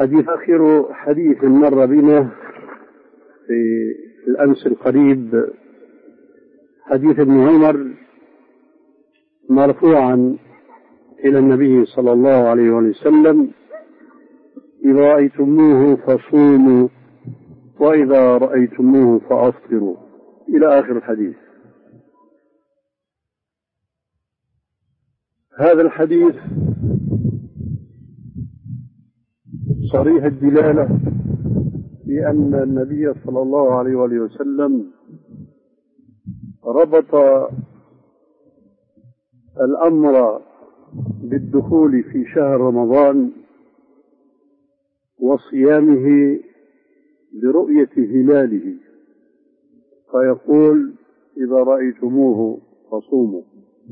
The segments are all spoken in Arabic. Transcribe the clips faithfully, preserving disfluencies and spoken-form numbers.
حديث آخر حديث مر بنا في الأمس القريب حديث ابن عمر مرفوعا إلى النبي صلى الله عليه وسلم: إذا رأيتموه فصوموا وإذا رأيتموه فأفطروا، إلى آخر الحديث. هذا الحديث صريح الدلالة بأن النبي صلى الله عليه وسلم ربط الأمر بالدخول في شهر رمضان وصيامه برؤية هلاله، فيقول: إذا رأيتموه فصوموا.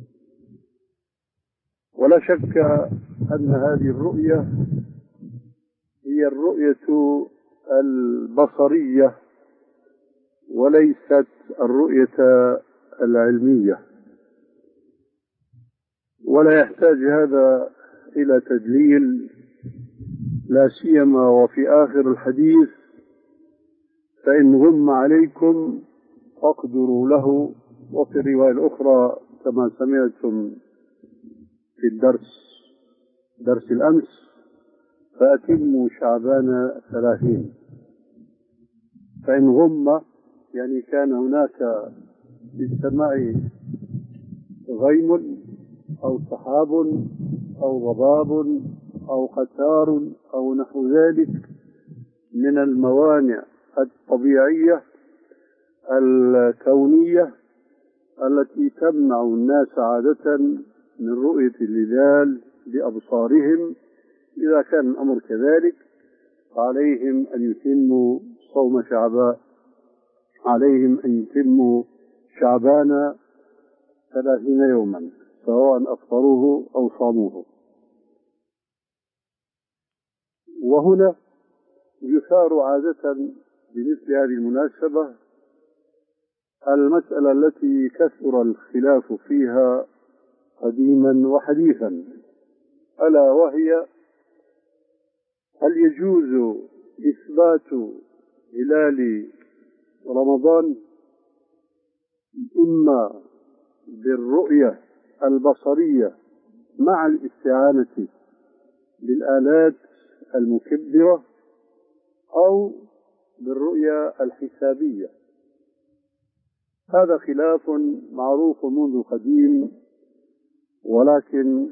ولا شك أن هذه الرؤية هي الرؤية البصرية وليست الرؤية العلمية، ولا يحتاج هذا إلى تدليل، لا سيما وفي آخر الحديث: فإن غم عليكم فاقدروا له. وفي الرواية الأخرى كما سمعتم في الدرس درس الأمس: فأتموا شعبان ثلاثين. فإن غم يعني كان هناك في السماء غيم أو سحاب أو ضباب أو قتار أو نحو ذلك من الموانع الطبيعية الكونية التي تمنع الناس عادة من رؤية الهلال بأبصارهم، إذا كان الأمر كذلك عليهم أن يتموا صوم شعبان عليهم أن يتموا شعبان ثلاثين يوما، سواء أفطروه أو صاموه. وهنا يثار عادة بمثل هذه المناسبة المسألة التي كثر الخلاف فيها قديما وحديثا، ألا وهي: هل يجوز إثبات هلال رمضان إما بالرؤية البصرية مع الاستعانة بالآلات المكبرة، أو بالرؤية الحسابية؟ هذا خلاف معروف منذ قديم، ولكن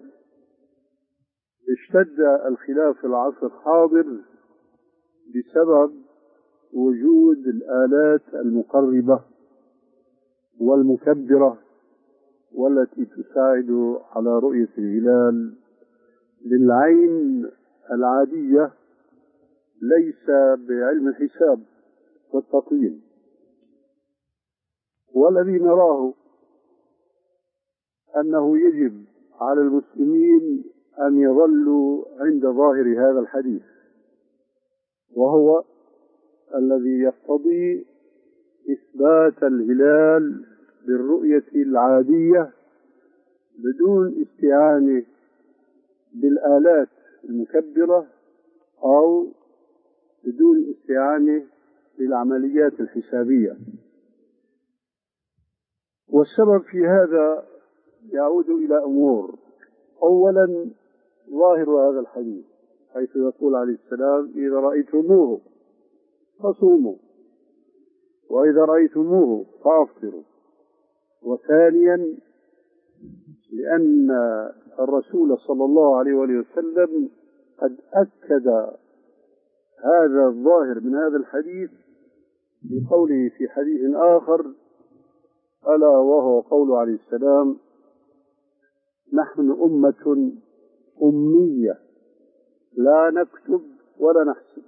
اشتد الخلاف في العصر الحاضر بسبب وجود الآلات المقربة والمكبرة والتي تساعد على رؤية الهلال للعين العادية، ليس بعلم الحساب والتقويم. والذي نراه أنه يجب على المسلمين أن يظلوا عند ظاهر هذا الحديث، وهو الذي يقتضي إثبات الهلال بالرؤية العادية بدون استعانة بالآلات المكبرة أو بدون استعانة بالعمليات الحسابية. والسبب في هذا يعود إلى أمور: أولا، ظاهر هذا الحديث حيث يقول عليه السلام: إذا رأيتموه فصوموا وإذا رأيتموه فأفطروا. وثانيا، لأن الرسول صلى الله عليه وسلم قد أكد هذا الظاهر من هذا الحديث بقوله في حديث آخر، ألا وهو قول عليه السلام: نحن أمة أمية لا نكتب ولا نحسب.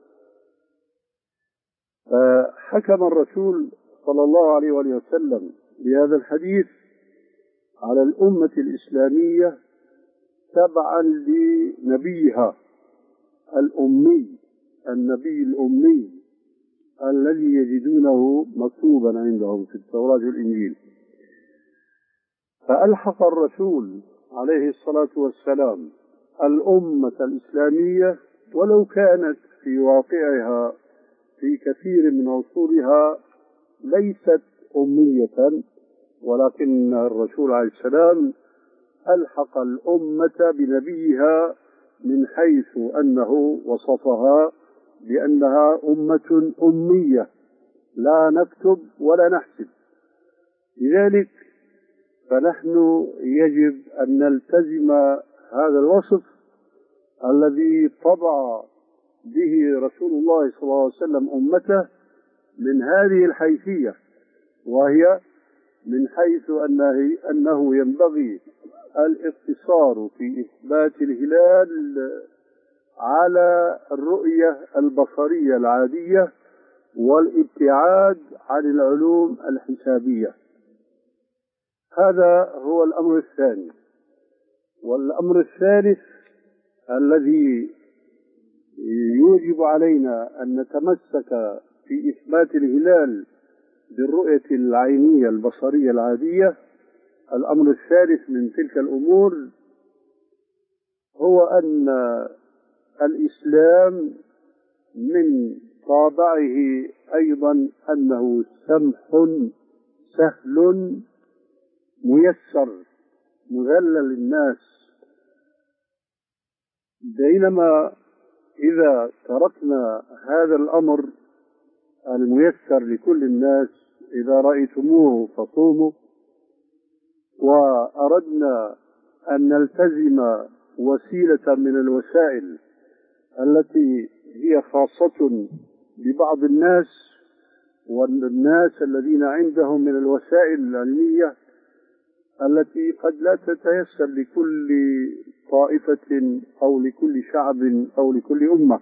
فحكم الرسول صلى الله عليه وسلم بهذا الحديث على الأمة الإسلامية تبعا لنبيها الأمي، النبي الأمي الذي يجدونه مكتوبا عندهم في التوراة والإنجيل. فألحق الرسول عليه الصلاة والسلام الأمة الإسلامية ولو كانت في واقعها في كثير من عصورها ليست أمية، ولكن الرسول عليه السلام ألحق الأمة بنبيها من حيث أنه وصفها بأنها أمة أمية لا نكتب ولا نحسب. لذلك فنحن يجب أن نلتزم هذا الوصف الذي طبع به رسول الله صلى الله عليه وسلم أمته من هذه الحيثية، وهي من حيث أنه, أنه ينبغي الاقتصار في إثبات الهلال على الرؤية البصرية العادية والابتعاد عن العلوم الحسابية. هذا هو الأمر الثاني. والأمر الثالث الذي يوجب علينا أن نتمسك في إثبات الهلال بالرؤية العينية البصرية العادية، الأمر الثالث من تلك الأمور هو أن الإسلام من طابعه أيضا أنه سمح سهل ميسر مذلل للناس، بينما إذا تركنا هذا الأمر الميسر لكل الناس، إذا رأيتموه فصوموا، وأردنا أن نلتزم وسيلة من الوسائل التي هي خاصة ببعض الناس، والناس الذين عندهم من الوسائل العلمية التي قد لا تتيسر لكل طائفة أو لكل شعب أو لكل أمة،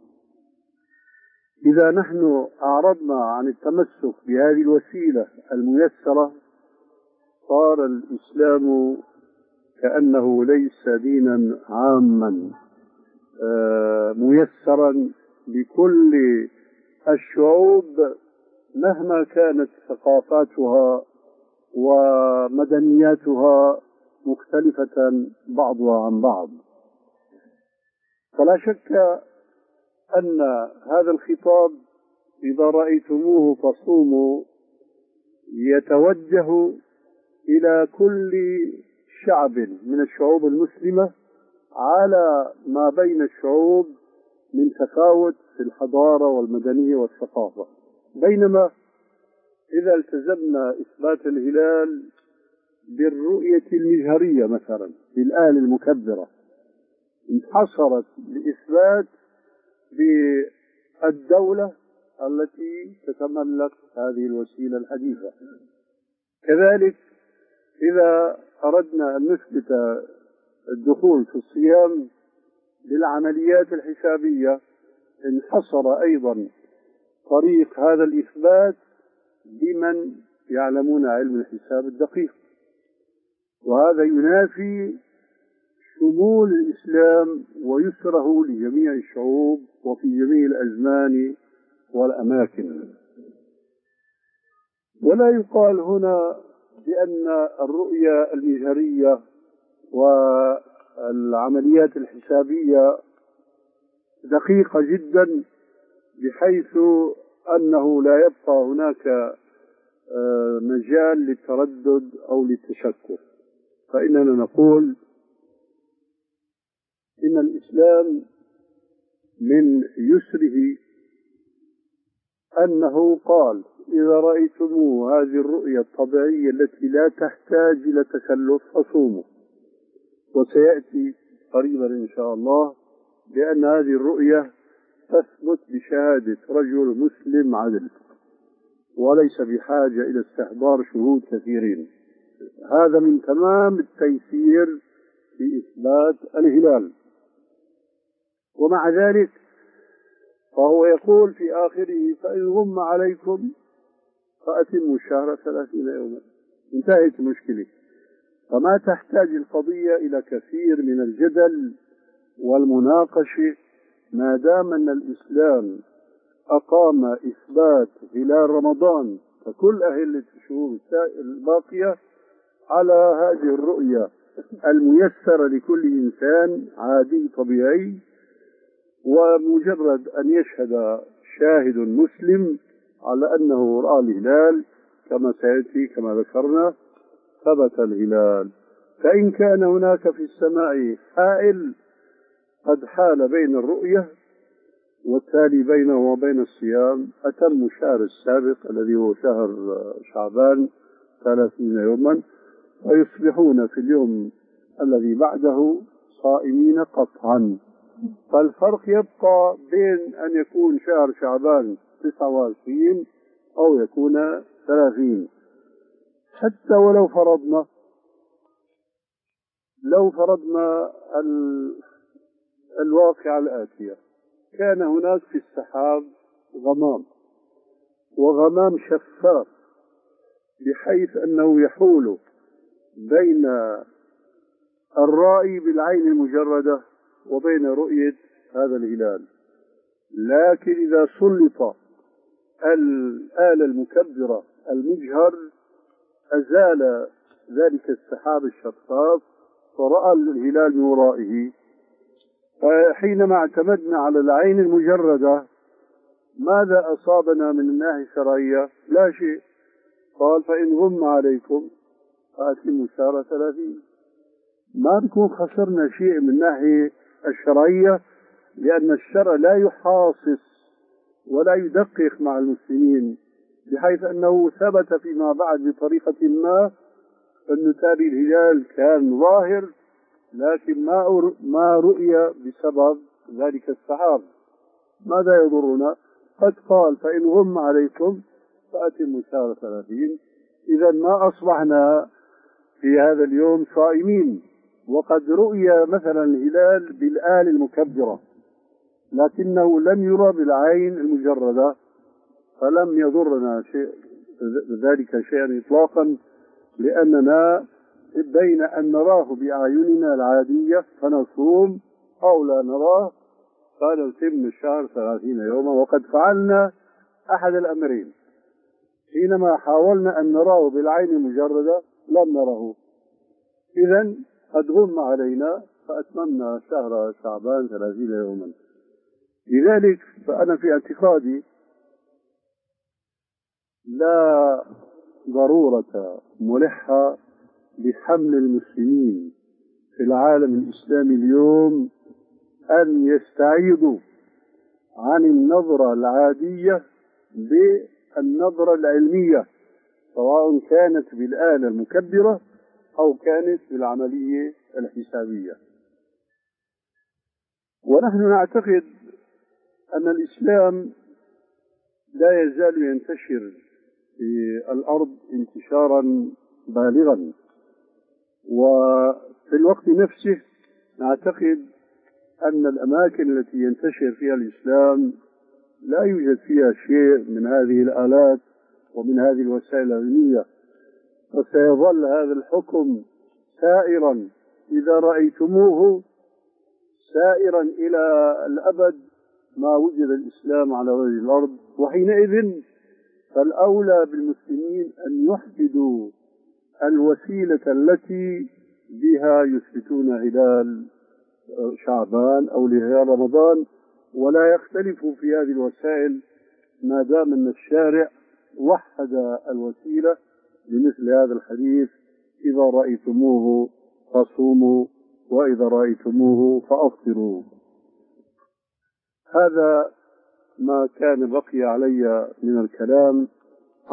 إذا نحن أعرضنا عن التمسك بهذه الوسيلة الميسرة صار الإسلام كأنه ليس دينا عاما ميسرا لكل الشعوب مهما كانت ثقافاتها ومدنياتها مختلفة بعضها عن بعض. فلا شك أن هذا الخطاب إذا رأيتموه فصوموا يتوجه إلى كل شعب من الشعوب المسلمة على ما بين الشعوب من تفاوت في الحضارة والمدنية والثقافة. بينما إذا التزمنا إثبات الهلال بالرؤية المجهرية مثلا في الآية المكبرة انحصرت لإثبات بالدولة التي تتملك هذه الوسيلة الحديثة. كذلك إذا أردنا أن نثبت الدخول في الصيام بالعمليات الحسابية انحصر أيضا طريق هذا الإثبات بمن يعلمون علم الحساب الدقيق، وهذا ينافي شمول الإسلام ويسره لجميع الشعوب وفي جميع الأزمان والأماكن. ولا يقال هنا بأن الرؤية المجهرية والعمليات الحسابية دقيقة جدا بحيث أنه لا يبقى هناك مجال للتردد أو للتشكك، فإننا نقول إن الإسلام من يسره أنه قال إذا رأيتموا هذه الرؤية الطبيعية التي لا تحتاج إلى تكلف فصوموا. وسيأتي قريبا إن شاء الله بأن هذه الرؤية تثبت بشهادة رجل مسلم عدل وليس بحاجة إلى استحضار شهود كثيرين. هذا من تمام التيسير في إثبات الهلال. ومع ذلك فهو يقول في آخره فإن غم عليكم فأتموا الشهر ثلاثين يوما. انتهت المشكلة. فما تحتاج القضية إلى كثير من الجدل والمناقشة ما دام أن الإسلام أقام إثبات هلال رمضان ككل أهلة الشهور الباقية على هذه الرؤية الميسرة لكل إنسان عادي طبيعي، ومجرد أن يشهد شاهد مسلم على أنه رأى الهلال كما سيأتي كما ذكرنا ثبت الهلال. فإن كان هناك في السماء حائل قد حال بين الرؤية والتالي بينه وبين الصيام أتم الشهر السابق الذي هو شهر شعبان ثلاثين يوما، ويصبحون في اليوم الذي بعده صائمين قطعا. فالفرق يبقى بين أن يكون شهر شعبان تسعة وعشرين أو يكون ثلاثين. حتى ولو فرضنا لو فرضنا الواقع الآتية، كان هناك في السحاب غمام، وغمام شفاف بحيث أنه يحول بين الرائي بالعين المجردة وبين رؤية هذا الهلال. لكن إذا سلط الآلة المكبرة المجهر أزال ذلك السحاب الشفاف فرأى الهلال من ورائه. حينما اعتمدنا على العين المجردة ماذا أصابنا من الناحية الشرعية؟ لا شيء. قال فإن غم عليكم فأتموا الشهر ثلاثين. ما نكون خسرنا شيء من الناحية الشرعية، لأن الشرع لا يحاصص ولا يدقق مع المسلمين، بحيث أنه ثبت فيما بعد بطريقة ما أن تالي الهلال كان ظاهر لكن ما ما رؤي بسبب ذلك السحاب. ماذا يضرنا؟ قد قال فإن غم عليكم فأتموا الشهر ثلاثين. إذا ما أصبحنا في هذا اليوم صائمين، وقد رؤي مثلا الهلال بالآل المكبرة لكنه لم يرى بالعين المجردة، فلم يضرنا شيء ذلك شيئا إطلاقا، لأننا بين أن نراه بأعيننا العادية فنصوم أو لا نراه فنتم الشهر ثلاثين يوما. وقد فعلنا أحد الأمرين، حينما حاولنا أن نراه بالعين المجردة لم نره، إذن قد غم علينا فأتممنا شهر شعبان ثلاثين يوما. لذلك فأنا في اعتقادي لا ضرورة ملحة بحمل المسلمين في العالم الإسلامي اليوم أن يستعيضوا عن النظرة العادية بالنظرة العلمية، سواء كانت بالآلة المكبرة أو كانت بالعملية الحسابية. ونحن نعتقد أن الإسلام لا يزال ينتشر في الأرض انتشارا بالغا، وفي الوقت نفسه نعتقد أن الأماكن التي ينتشر فيها الإسلام لا يوجد فيها شيء من هذه الآلات ومن هذه الوسائل العلمية، وسيظل هذا الحكم سائرا إذا رأيتموه سائرا إلى الأبد ما وجد الإسلام على وجه الأرض. وحينئذ فالأولى بالمسلمين أن يحددوا الوسيلة التي بها يثبتون هلال شعبان أو هلال رمضان، ولا يختلفوا في هذه الوسائل ما دام أن الشارع وحد الوسيلة لمثل هذا الحديث: إذا رأيتموه فصوموا وإذا رأيتموه فأفطروا. هذا ما كان بقي علي من الكلام